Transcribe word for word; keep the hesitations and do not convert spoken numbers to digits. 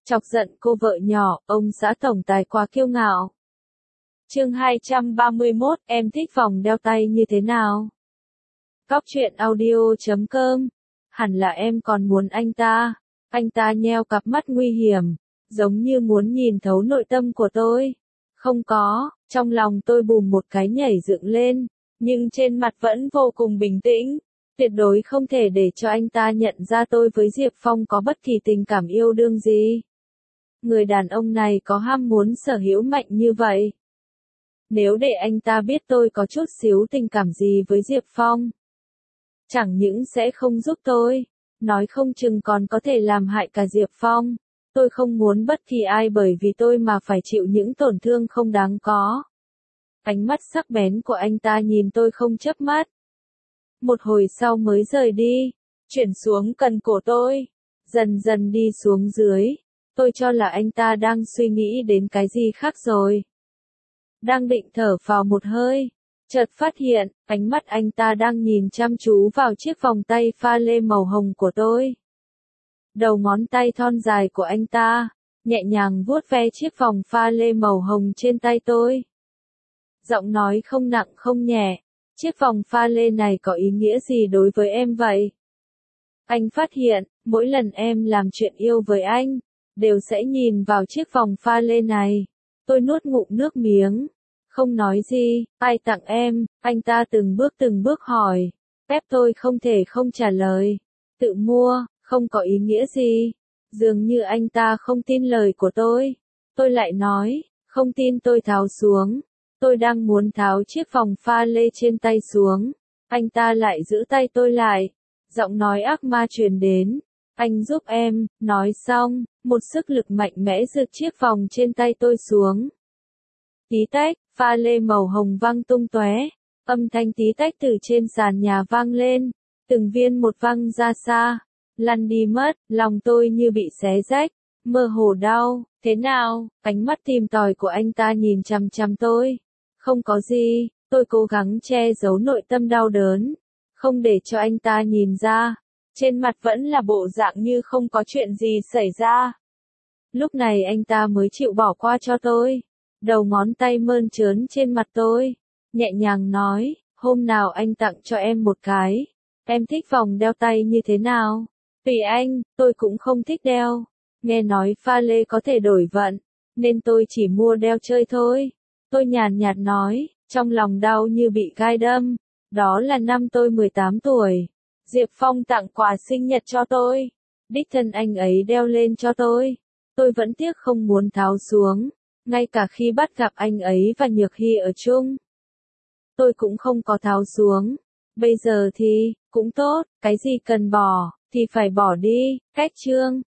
Chọc giận cô vợ nhỏ, ông xã tổng tài quá kiêu ngạo. Chương hai trăm ba mươi mốt, em thích vòng đeo tay như thế nào? Cóc truyện audio chấm com. Hẳn là em còn muốn anh ta. Anh ta nheo cặp mắt nguy hiểm, giống như muốn nhìn thấu nội tâm của tôi. Không có, trong lòng tôi bùm một cái nhảy dựng lên, nhưng trên mặt vẫn vô cùng bình tĩnh. Tuyệt đối không thể để cho anh ta nhận ra tôi với Diệp Phong có bất kỳ tình cảm yêu đương gì. Người đàn ông này có ham muốn sở hữu mạnh như vậy. Nếu để anh ta biết tôi có chút xíu tình cảm gì với Diệp Phong, chẳng những sẽ không giúp tôi, nói không chừng còn có thể làm hại cả Diệp Phong. Tôi không muốn bất kỳ ai bởi vì tôi mà phải chịu những tổn thương không đáng có. Ánh mắt sắc bén của anh ta nhìn tôi không chớp mắt. Một hồi sau mới rời đi, chuyển xuống cần cổ tôi, dần dần đi xuống dưới. Tôi cho là anh ta đang suy nghĩ đến cái gì khác rồi. Đang định thở vào một hơi, chợt phát hiện, ánh mắt anh ta đang nhìn chăm chú vào chiếc vòng tay pha lê màu hồng của tôi. Đầu ngón tay thon dài của anh ta, nhẹ nhàng vuốt ve chiếc vòng pha lê màu hồng trên tay tôi. Giọng nói không nặng không nhẹ, chiếc vòng pha lê này có ý nghĩa gì đối với em vậy? Anh phát hiện, mỗi lần em làm chuyện yêu với anh, đều sẽ nhìn vào chiếc vòng pha lê này. Tôi nuốt ngụm nước miếng, không nói gì. Ai tặng em? Anh ta từng bước từng bước hỏi. Phép tôi không thể không trả lời. Tự mua, không có ý nghĩa gì. Dường như anh ta không tin lời của tôi. Tôi lại nói, không tin tôi tháo xuống. Tôi đang muốn tháo chiếc vòng pha lê trên tay xuống. Anh ta lại giữ tay tôi lại. Giọng nói ác ma truyền đến. Anh giúp em. Nói xong, một sức lực mạnh mẽ giật chiếc vòng trên tay tôi xuống. Tí tách, pha lê màu hồng văng tung tóe. Âm thanh tí tách từ trên sàn nhà vang lên. Từng viên một văng ra xa. Lăn đi mất, lòng tôi như bị xé rách. Mơ hồ đau. Thế nào? Ánh mắt tìm tòi của anh ta nhìn chằm chằm tôi. Không có gì, tôi cố gắng che giấu nội tâm đau đớn. Không để cho anh ta nhìn ra. Trên mặt vẫn là bộ dạng như không có chuyện gì xảy ra. Lúc này anh ta mới chịu bỏ qua cho tôi. Đầu ngón tay mơn trớn trên mặt tôi. Nhẹ nhàng nói, hôm nào anh tặng cho em một cái. Em thích vòng đeo tay như thế nào? Tùy anh, tôi cũng không thích đeo. Nghe nói pha lê có thể đổi vận, nên tôi chỉ mua đeo chơi thôi. Tôi nhàn nhạt nói, trong lòng đau như bị gai đâm. Đó là năm tôi mười tám tuổi. Diệp Phong tặng quà sinh nhật cho tôi. Đích thân anh ấy đeo lên cho tôi. Tôi vẫn tiếc không muốn tháo xuống. Ngay cả khi bắt gặp anh ấy và Nhược Hy ở chung, tôi cũng không có tháo xuống. Bây giờ thì, cũng tốt, cái gì cần bỏ, thì phải bỏ đi. Cách chương.